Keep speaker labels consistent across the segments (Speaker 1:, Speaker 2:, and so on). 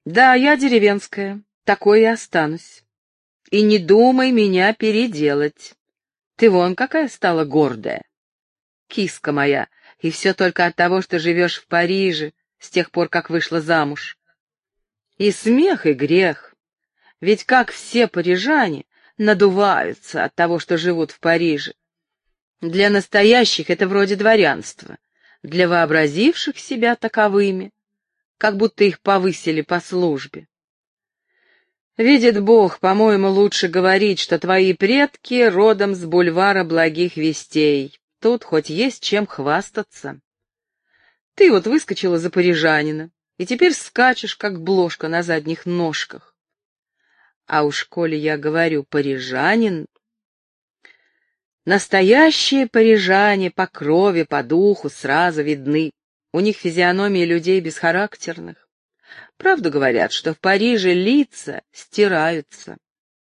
Speaker 1: Да, я деревенская, такой и останусь. И не думай меня переделать. Ты вон какая стала гордая. Киска моя, и все только от того, что живешь в Париже с тех пор, как вышла замуж. И смех, и грех. Ведь как все парижане надуваются от того, что живут в Париже. Для настоящих это вроде дворянства, для вообразивших себя таковыми, как будто их повысили по службе. Видит Бог, по-моему, лучше говорить, что твои предки родом с бульвара Благих Вестей. Тут хоть есть чем хвастаться. Ты вот выскочила за парижанина, и теперь скачешь, как блошка на задних ножках. А уж коли я говорю «парижанин», настоящие парижане по крови, по духу сразу видны. У них физиономии людей бесхарактерных. Правду говорят, что в Париже лица стираются.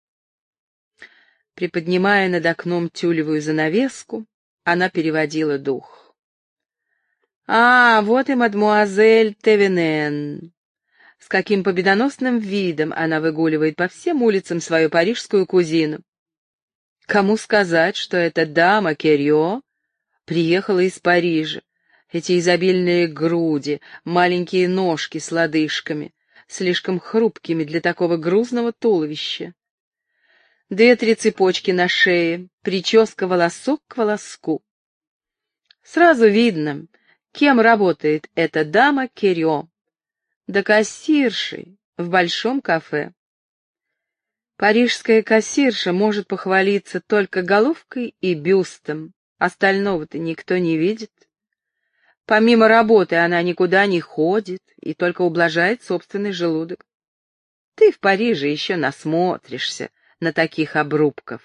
Speaker 1: Приподнимая над окном тюлевую занавеску, она переводила дух. «А, вот и мадмуазель Тевенен». С каким победоносным видом она выгуливает по всем улицам свою парижскую кузину. Кому сказать, что эта дама Керрио приехала из Парижа? Эти изобильные груди, маленькие ножки с лодыжками, слишком хрупкими для такого грузного туловища. 2-3 цепочки на шее, прическа волосок к волоску. Сразу видно, кем работает эта дама Керрио. Да кассиршей в большом кафе. Парижская кассирша может похвалиться только головкой и бюстом, остального-то никто не видит. Помимо работы она никуда не ходит и только ублажает собственный желудок. Ты в Париже еще насмотришься на таких обрубков.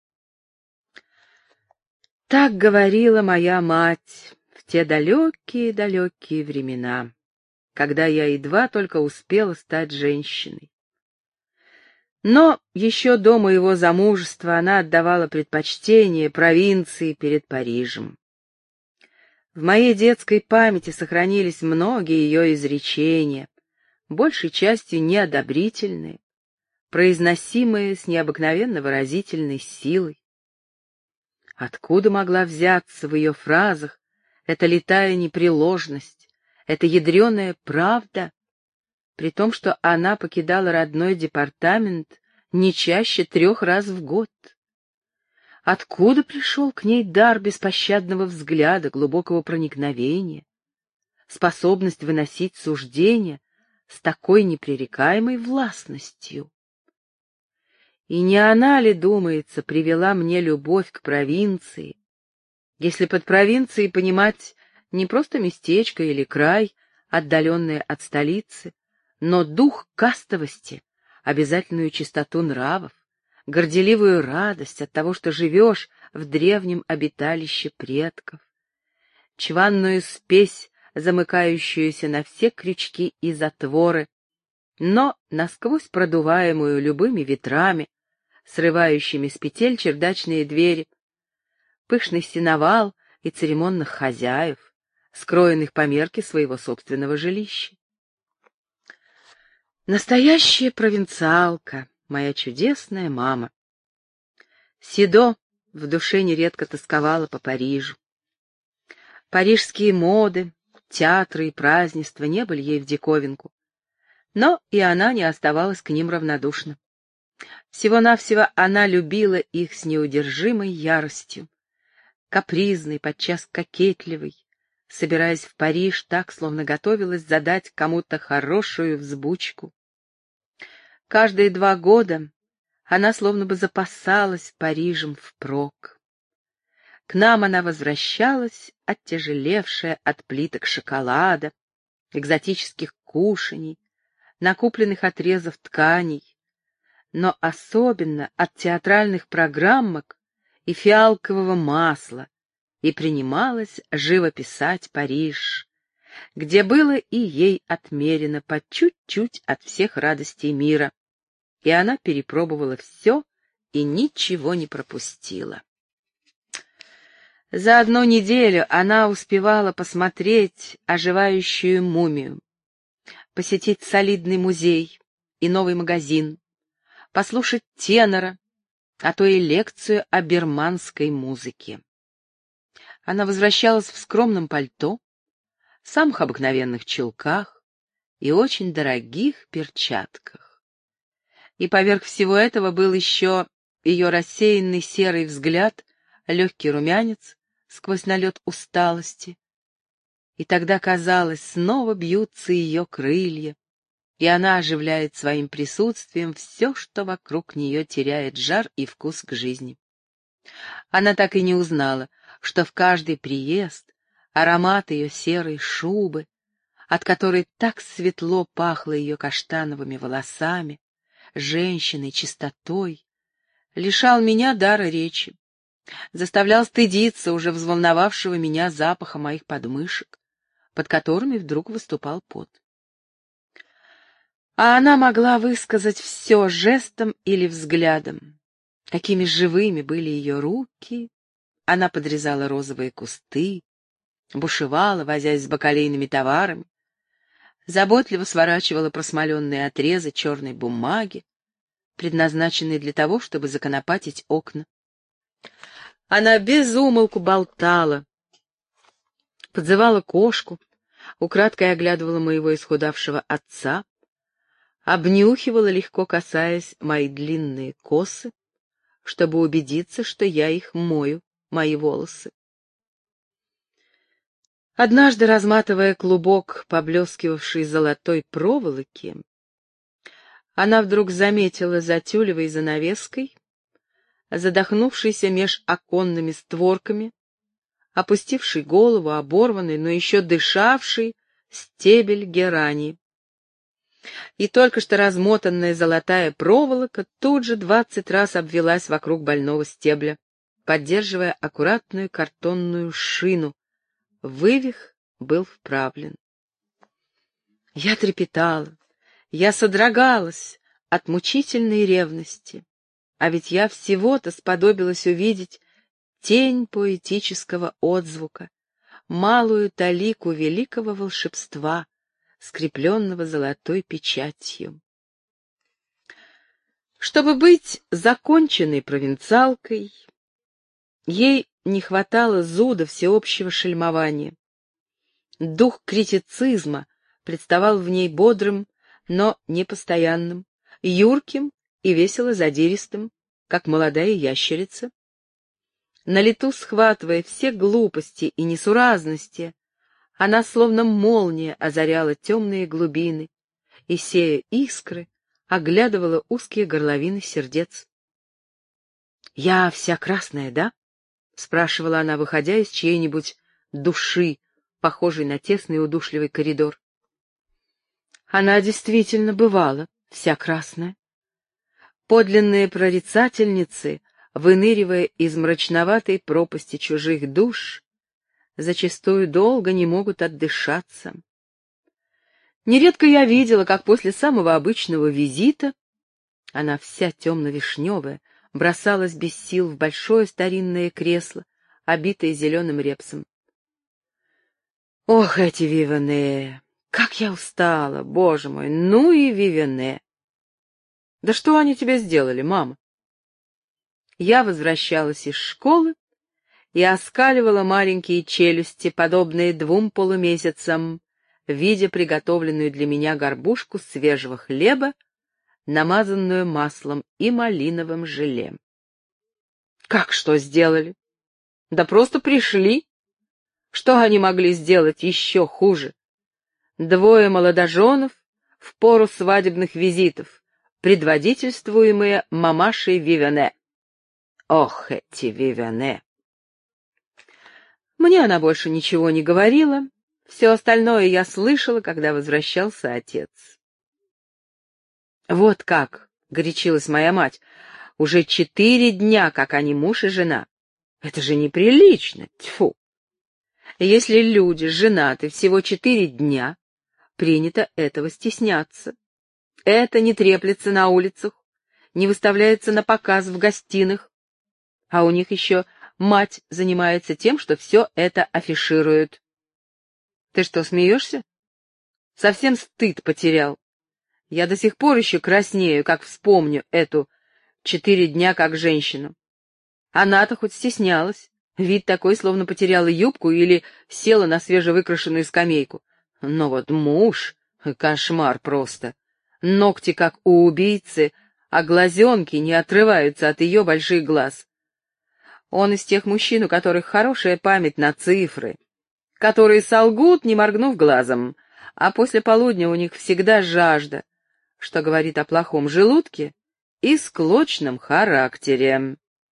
Speaker 1: Так говорила моя мать в те далекие-далекие времена, когда я едва только успела стать женщиной. Но еще до моего замужества она отдавала предпочтение провинции перед Парижем. В моей детской памяти сохранились многие ее изречения, большей частью неодобрительные, произносимые с необыкновенно выразительной силой. Откуда могла взяться в ее фразах эта литая непреложность, эта ядреная правда, при том, что она покидала родной департамент не чаще 3 раз в год? Откуда пришел к ней дар беспощадного взгляда, глубокого проникновения, способность выносить суждения с такой непререкаемой властностью? И не она ли, думается, привела мне любовь к провинции, если под провинцией понимать не просто местечко или край, отдаленное от столицы, но дух кастовости, обязательную чистоту нравов, горделивую радость от того, что живешь в древнем обиталище предков, чванную спесь, замыкающуюся на все крючки и затворы, но насквозь продуваемую любыми ветрами, срывающими с петель чердачные двери, пышный сеновал и церемонных хозяев, скроенных по мерке своего собственного жилища. Настоящая провинциалка, моя чудесная мама. Сидо в душе нередко тосковала по Парижу. Парижские моды, театры и празднества не были ей в диковинку, но и она не оставалась к ним равнодушна. Всего-навсего она любила их с неудержимой яростью, капризной, подчас кокетливой, собираясь в Париж так, словно готовилась задать кому-то хорошую взбучку. Каждые 2 года она словно бы запасалась Парижем впрок. К нам она возвращалась, оттяжелевшая от плиток шоколада, экзотических кушаний, накупленных отрезов тканей, но особенно от театральных программок и фиалкового масла, и принималась живописать Париж, где было и ей отмерено по чуть-чуть от всех радостей мира, и она перепробовала все и ничего не пропустила. За 1 неделю она успевала посмотреть оживающую мумию, посетить солидный музей и новый магазин, послушать тенора, а то и лекцию о бирманской музыке. Она возвращалась в скромном пальто, самых обыкновенных чулках и очень дорогих перчатках. И поверх всего этого был еще ее рассеянный серый взгляд, легкий румянец сквозь налет усталости. И тогда, казалось, снова бьются ее крылья, и она оживляет своим присутствием все, что вокруг нее теряет жар и вкус к жизни. Она так и не узнала, что в каждый приезд аромат ее серой шубы, от которой так светло пахло ее каштановыми волосами, женщиной, чистотой, лишал меня дара речи, заставлял стыдиться уже взволновавшего меня запаха моих подмышек, под которыми вдруг выступал пот. А она могла высказать все жестом или взглядом. Какими живыми были ее руки! Она подрезала розовые кусты, бушевала, возясь с бакалейными товарами, заботливо сворачивала просмоленные отрезы черной бумаги, предназначенные для того, чтобы законопатить окна. Она без умолку болтала, подзывала кошку, украдкой оглядывала моего исхудавшего отца, обнюхивала, легко касаясь, мои длинные косы, чтобы убедиться, что я их мою, мои волосы. Однажды, разматывая клубок поблескивавшей золотой проволоки, она вдруг заметила за тюлевой занавеской, задохнувшийся меж оконными створками, опустивший голову, оборванный, но еще дышавший стебель герани. И только что размотанная золотая проволока тут же 20 раз обвелась вокруг больного стебля, поддерживая аккуратную картонную шину. Вывих был вправлен. Я трепетала, я содрогалась от мучительной ревности, а ведь я всего-то сподобилась увидеть тень поэтического отзвука, малую талику великого волшебства, скрепленного золотой печатью. Чтобы быть законченной провинциалкой, ей не хватало зуда всеобщего шельмования. Дух критицизма представал в ней бодрым, но непостоянным, юрким и весело задиристым, как молодая ящерица. На лету схватывая все глупости и несуразности, она словно молния озаряла темные глубины и, сея искры, оглядывала узкие горловины сердец. «Я вся красная, да?» — спрашивала она, выходя из чьей-нибудь души, похожей на тесный удушливый коридор. Она действительно бывала вся красная. Подлинные прорицательницы, выныривая из мрачноватой пропасти чужих душ, зачастую долго не могут отдышаться. Нередко я видела, как после самого обычного визита она вся темно-вишневая бросалась без сил в большое старинное кресло, обитое зеленым репсом. Ох, эти Вивене! Как я устала, боже мой, ну и Вивене! Да что они тебе сделали, мама? Я возвращалась из школы и оскаливала маленькие челюсти, подобные 2 полумесяцам, видя приготовленную для меня горбушку свежего хлеба, намазанную маслом и малиновым желе. Как что сделали? Да просто пришли. Что они могли сделать еще хуже? 2 молодоженов в пору свадебных визитов, предводительствуемые мамашей Вивене. Ох, эти Вивене! Мне она больше ничего не говорила, все остальное я слышала, когда возвращался отец. Вот как, — горячилась моя мать, — уже 4 дня, как они муж и жена. Это же неприлично, тьфу! Если люди женаты всего 4 дня, принято этого стесняться. Это не треплется на улицах, не выставляется на показ в гостиных, а у них еще мать занимается тем, что все это афиширует. Ты что, смеешься? Совсем стыд потерял. Я до сих пор еще краснею, как вспомню эту 4 дня как женщину. Она-то хоть стеснялась. Вид такой, словно потеряла юбку или села на свежевыкрашенную скамейку. Но вот муж — кошмар просто. Ногти, как у убийцы, а глазенки не отрываются от ее больших глаз. Он из тех мужчин, у которых хорошая память на цифры, которые солгут, не моргнув глазом, а после полудня у них всегда жажда, что говорит о плохом желудке и склочном характере.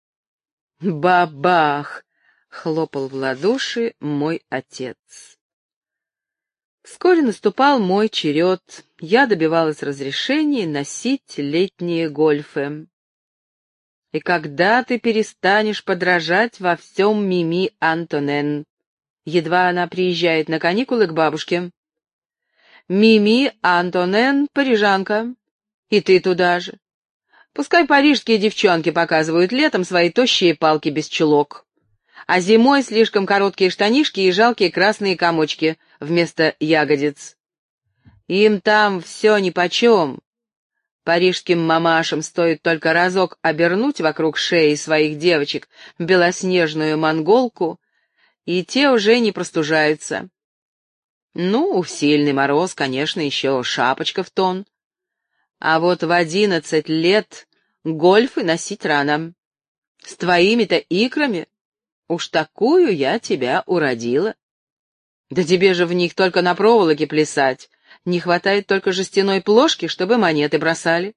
Speaker 1: «Бабах!» — хлопал в ладоши мой отец. Вскоре наступал мой черед. Я добивалась разрешения носить летние гольфы. «И когда ты перестанешь подражать во всем Мими Антонен?» Едва она приезжает на каникулы к бабушке. «Мими Антонен — парижанка. И ты туда же. Пускай парижские девчонки показывают летом свои тощие палки без чулок, а зимой слишком короткие штанишки и жалкие красные комочки вместо ягодиц. Им там все нипочем. Парижским мамашам стоит только разок обернуть вокруг шеи своих девочек белоснежную монголку, и те уже не простужаются. Ну, в сильный мороз, конечно, еще шапочка в тон. А вот в 11 лет гольфы носить рано. С твоими-то икрами уж такую я тебя уродила. Да тебе же в них только на проволоке плясать. Не хватает только жестяной плошки, чтобы монеты бросали.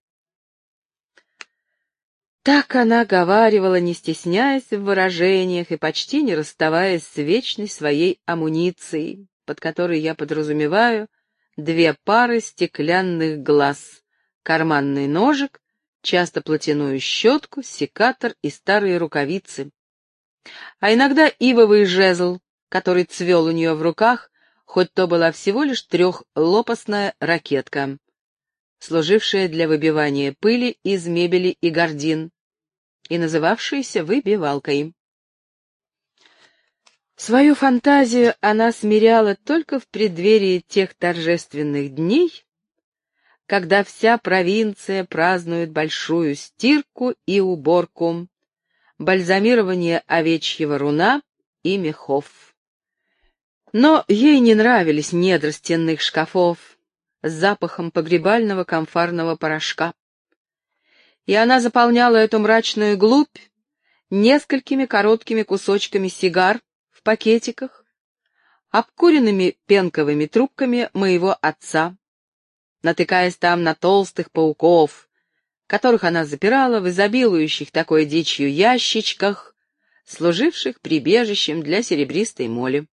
Speaker 1: Так она говаривала, не стесняясь в выражениях и почти не расставаясь с вечной своей амуницией, под которой я подразумеваю 2 пары стеклянных глаз, карманный ножик, часто платяную щетку, секатор и старые рукавицы. А иногда ивовый жезл, который цвел у нее в руках, хоть то была всего лишь 3-лопастная ракетка, служившая для выбивания пыли из мебели и гардин, и называвшаяся выбивалкой. Свою фантазию она смиряла только в преддверии тех торжественных дней, когда вся провинция празднует большую стирку и уборку, бальзамирование овечьего руна и мехов. Но ей не нравились недра стенных шкафов с запахом погребального камфорного порошка. И она заполняла эту мрачную глубь несколькими короткими кусочками сигар в пакетиках, обкуренными пенковыми трубками моего отца, натыкаясь там на толстых пауков, которых она запирала в изобилующих такой дичью ящичках, служивших прибежищем для серебристой моли.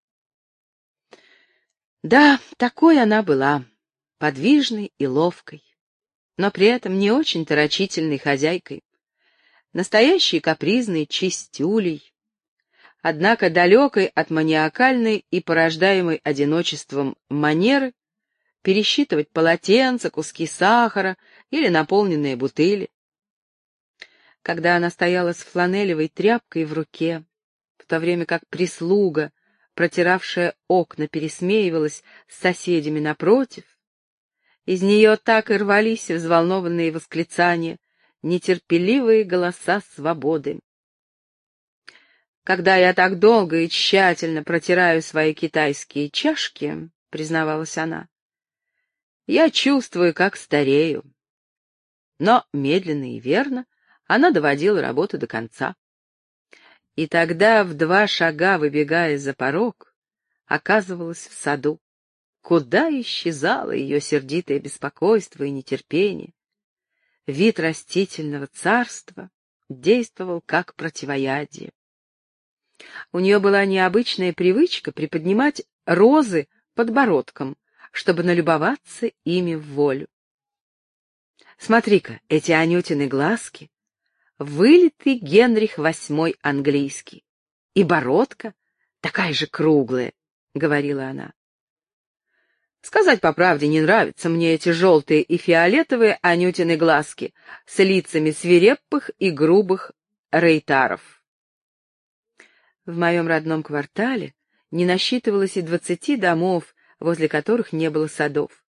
Speaker 1: Да, такой она была, подвижной и ловкой, но при этом не очень-то рачительной хозяйкой, настоящей капризной чистюлей, однако далекой от маниакальной и порождаемой одиночеством манеры пересчитывать полотенца, куски сахара или наполненные бутыли. Когда она стояла с фланелевой тряпкой в руке, в то время как прислуга, протиравшая окна, пересмеивалась с соседями напротив, из нее так и рвались взволнованные восклицания, нетерпеливые голоса свободы. «Когда я так долго и тщательно протираю свои китайские чашки, — признавалась она, — я чувствую, как старею». Но медленно и верно она доводила работу до конца. И тогда, в 2 шага выбегая за порог, оказывалась в саду, куда исчезало ее сердитое беспокойство и нетерпение. Вид растительного царства действовал как противоядие. У нее была необычная привычка приподнимать розы подбородком, чтобы налюбоваться ими в волю. Смотри-ка, эти Анютины глазки, вылитый Генрих VIII английский, и бородка такая же круглая, — говорила она. Сказать по правде, не нравятся мне эти желтые и фиолетовые Анютины глазки с лицами свирепых и грубых рейтаров. В моем родном квартале не насчитывалось и 20 домов, возле которых не было садов.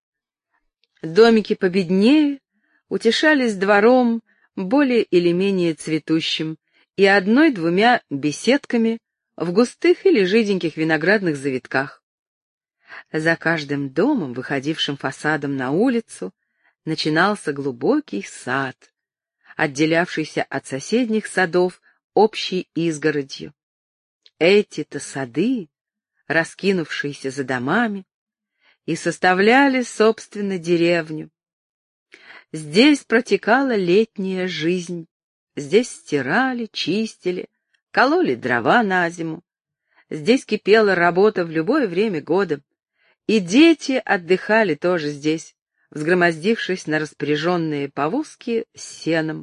Speaker 1: Домики победнее утешались двором более или менее цветущим и одной-двумя беседками в густых или жиденьких виноградных завитках. За каждым домом, выходившим фасадом на улицу, начинался глубокий сад, отделявшийся от соседних садов общей изгородью. Эти-то сады, раскинувшиеся за домами, и составляли, собственно, деревню. Здесь протекала летняя жизнь, здесь стирали, чистили, кололи дрова на зиму, здесь кипела работа в любое время года, и дети отдыхали тоже здесь, взгромоздившись на распоряженные повозки с сеном.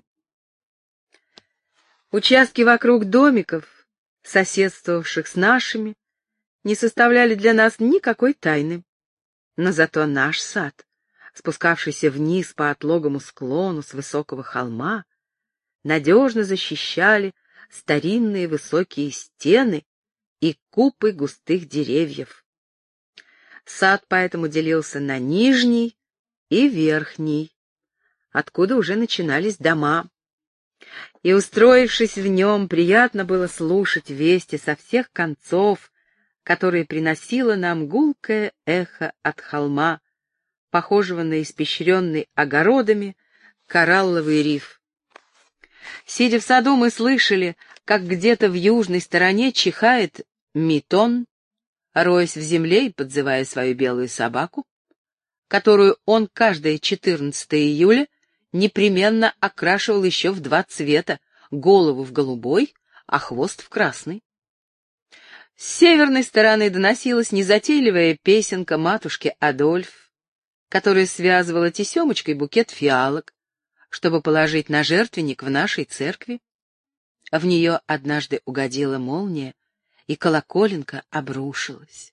Speaker 1: Участки вокруг домиков, соседствовавших с нашими, не составляли для нас никакой тайны. Но зато наш сад, спускавшийся вниз по отлогому склону с высокого холма, надежно защищали старинные высокие стены и купы густых деревьев. Сад поэтому делился на нижний и верхний, откуда уже начинались дома. И, устроившись в нем, приятно было слушать вести со всех концов, которые приносило нам гулкое эхо от холма, похожего на испещренный огородами коралловый риф. Сидя в саду, мы слышали, как где-то в южной стороне чихает митон, роясь в земле и подзывая свою белую собаку, которую он каждое 14 июля непременно окрашивал еще в 2 цвета, голову в голубой, а хвост в красный. С северной стороны доносилась незатейливая песенка матушки Адольф, которая связывала тесемочкой букет фиалок, чтобы положить на жертвенник в нашей церкви. В нее однажды угодила молния, и колоколенка обрушилась.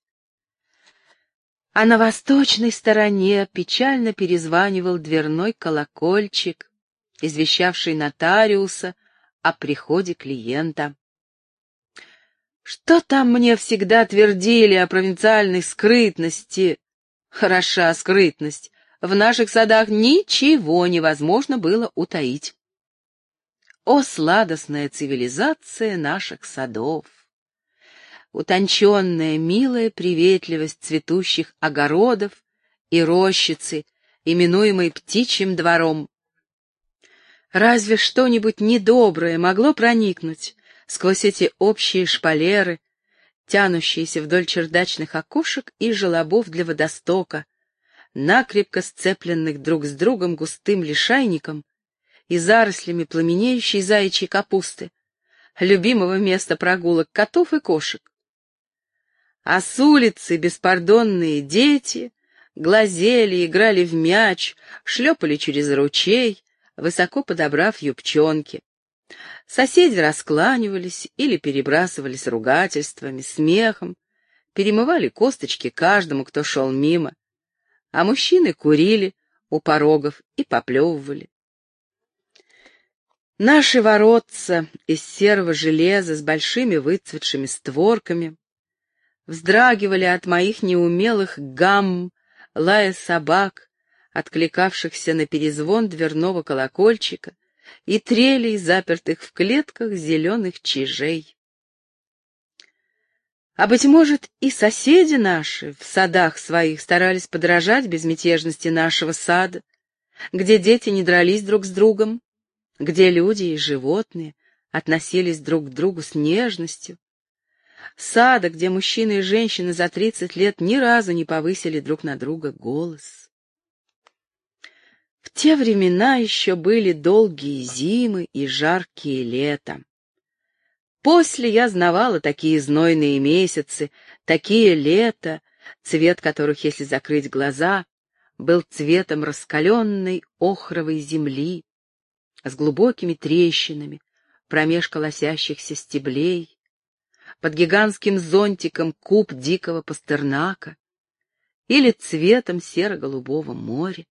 Speaker 1: А на восточной стороне печально перезванивал дверной колокольчик, извещавший нотариуса о приходе клиента. Что там мне всегда твердили о провинциальной скрытности? Хороша скрытность. В наших садах ничего невозможно было утаить. О, сладостная цивилизация наших садов! Утонченная, милая приветливость цветущих огородов и рощицы, именуемой птичьим двором. Разве что-нибудь недоброе могло проникнуть сквозь эти общие шпалеры, тянущиеся вдоль чердачных окошек и желобов для водостока, накрепко сцепленных друг с другом густым лишайником и зарослями пламенеющей заячьей капусты, любимого места прогулок котов и кошек. А с улицы беспардонные дети глазели, играли в мяч, шлепали через ручей, высоко подобрав юбчонки. Соседи раскланивались или перебрасывались ругательствами, смехом, перемывали косточки каждому, кто шел мимо, а мужчины курили у порогов и поплевывали. Наши воротца из серого железа с большими выцветшими створками вздрагивали от моих неумелых гамм, лая собак, откликавшихся на перезвон дверного колокольчика, и трелей, запертых в клетках зеленых чижей. А, быть может, и соседи наши в садах своих старались подражать безмятежности нашего сада, где дети не дрались друг с другом, где люди и животные относились друг к другу с нежностью, сада, где мужчины и женщины за 30 лет ни разу не повысили друг на друга голос. В те времена еще были долгие зимы и жаркие лета. После я знавала такие знойные месяцы, такие лета, цвет которых, если закрыть глаза, был цветом раскаленной охровой земли, с глубокими трещинами, промеж колосящихся стеблей, под гигантским зонтиком куб дикого пастернака или цветом серо-голубого моря.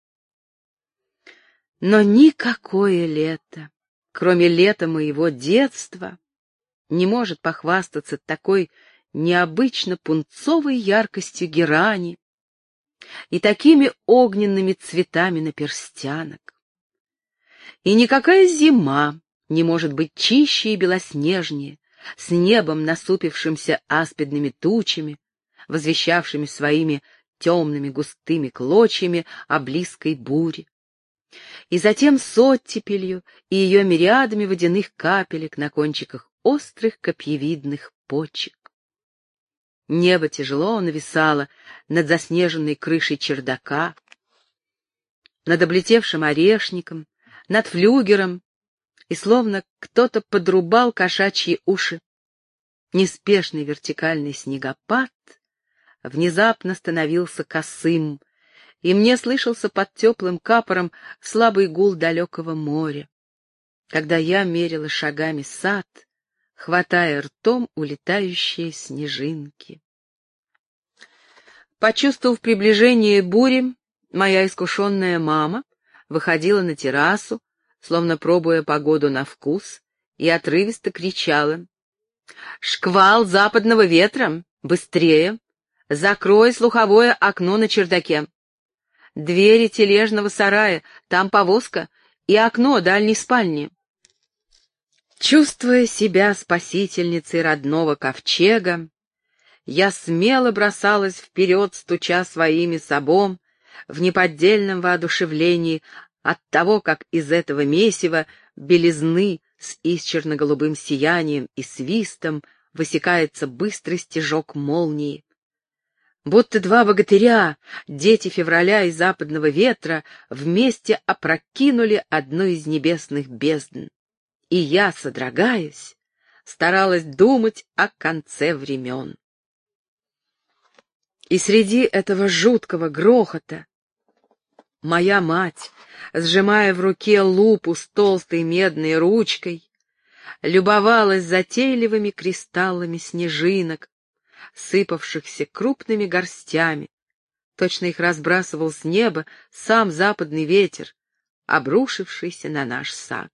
Speaker 1: Но никакое лето, кроме лета моего детства, не может похвастаться такой необычно пунцовой яркостью герани, и такими огненными цветами наперстянок. И никакая зима не может быть чище и белоснежнее, с небом, насупившимся аспидными тучами, возвещавшими своими темными густыми клочьями о близкой буре, и затем с оттепелью и ее мириадами водяных капелек на кончиках острых копьевидных почек. Небо тяжело нависало над заснеженной крышей чердака, над облетевшим орешником, над флюгером, и словно кто-то подрубал кошачьи уши. Неспешный вертикальный снегопад внезапно становился косым, и мне слышался под теплым капором слабый гул далекого моря, когда я мерила шагами сад, хватая ртом улетающие снежинки. Почувствовав приближение бури, моя искушенная мама выходила на террасу, словно пробуя погоду на вкус, и отрывисто кричала: «Шквал западного ветра! Быстрее! Закрой слуховое окно на чердаке! Двери тележного сарая, там повозка, и окно дальней спальни!» Чувствуя себя спасительницей родного ковчега, я смело бросалась вперед, стуча своими сабом, в неподдельном воодушевлении от того, как из этого месива белизны с исчерно-голубым сиянием и свистом высекается быстрый стежок молнии. Будто два богатыря, дети февраля и западного ветра, вместе опрокинули одну из небесных бездн. И я, содрогаясь, старалась думать о конце времен. И среди этого жуткого грохота моя мать, сжимая в руке лупу с толстой медной ручкой, любовалась затейливыми кристаллами снежинок, сыпавшихся крупными горстями. Точно их разбрасывал с неба сам западный ветер, обрушившийся на наш сад.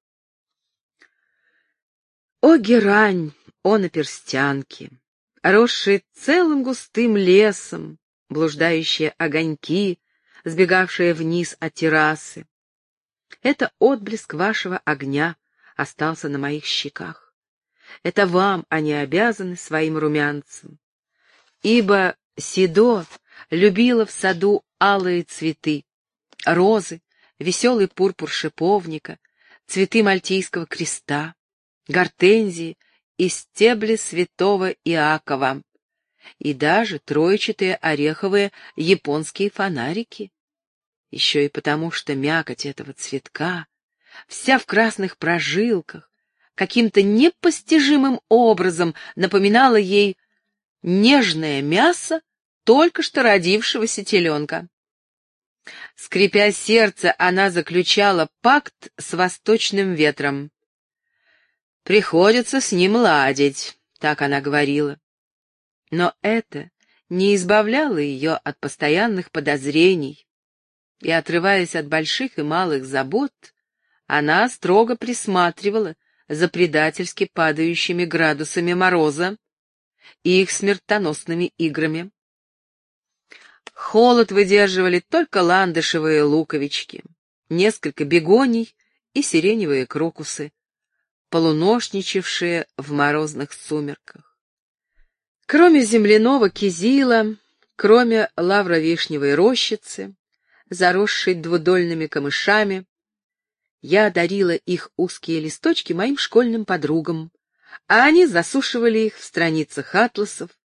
Speaker 1: О герань, о наперстянки, росшие целым густым лесом, блуждающие огоньки, сбегавшие вниз от террасы. Это отблеск вашего огня остался на моих щеках. Это вам они обязаны своим румянцем. Ибо Сидо любила в саду алые цветы, розы, веселый пурпур шиповника, цветы мальтийского креста, гортензии и стебли святого Иакова, и даже троечатые ореховые японские фонарики. Еще и потому, что мякоть этого цветка, вся в красных прожилках, каким-то непостижимым образом напоминала ей нежное мясо только что родившегося теленка. Скрипя сердце, она заключала пакт с восточным ветром. «Приходится с ним ладить», — так она говорила. Но это не избавляло ее от постоянных подозрений, и, отрываясь от больших и малых забот, она строго присматривала за предательски падающими градусами мороза и их смертоносными играми. Холод выдерживали только ландышевые луковички, несколько бегоний и сиреневые крокусы, полуношничавшие в морозных сумерках. Кроме земляного кизила, кроме лавровишневой рощицы, заросшей двудольными камышами, я дарила их узкие листочки моим школьным подругам, а они засушивали их в страницах атласов,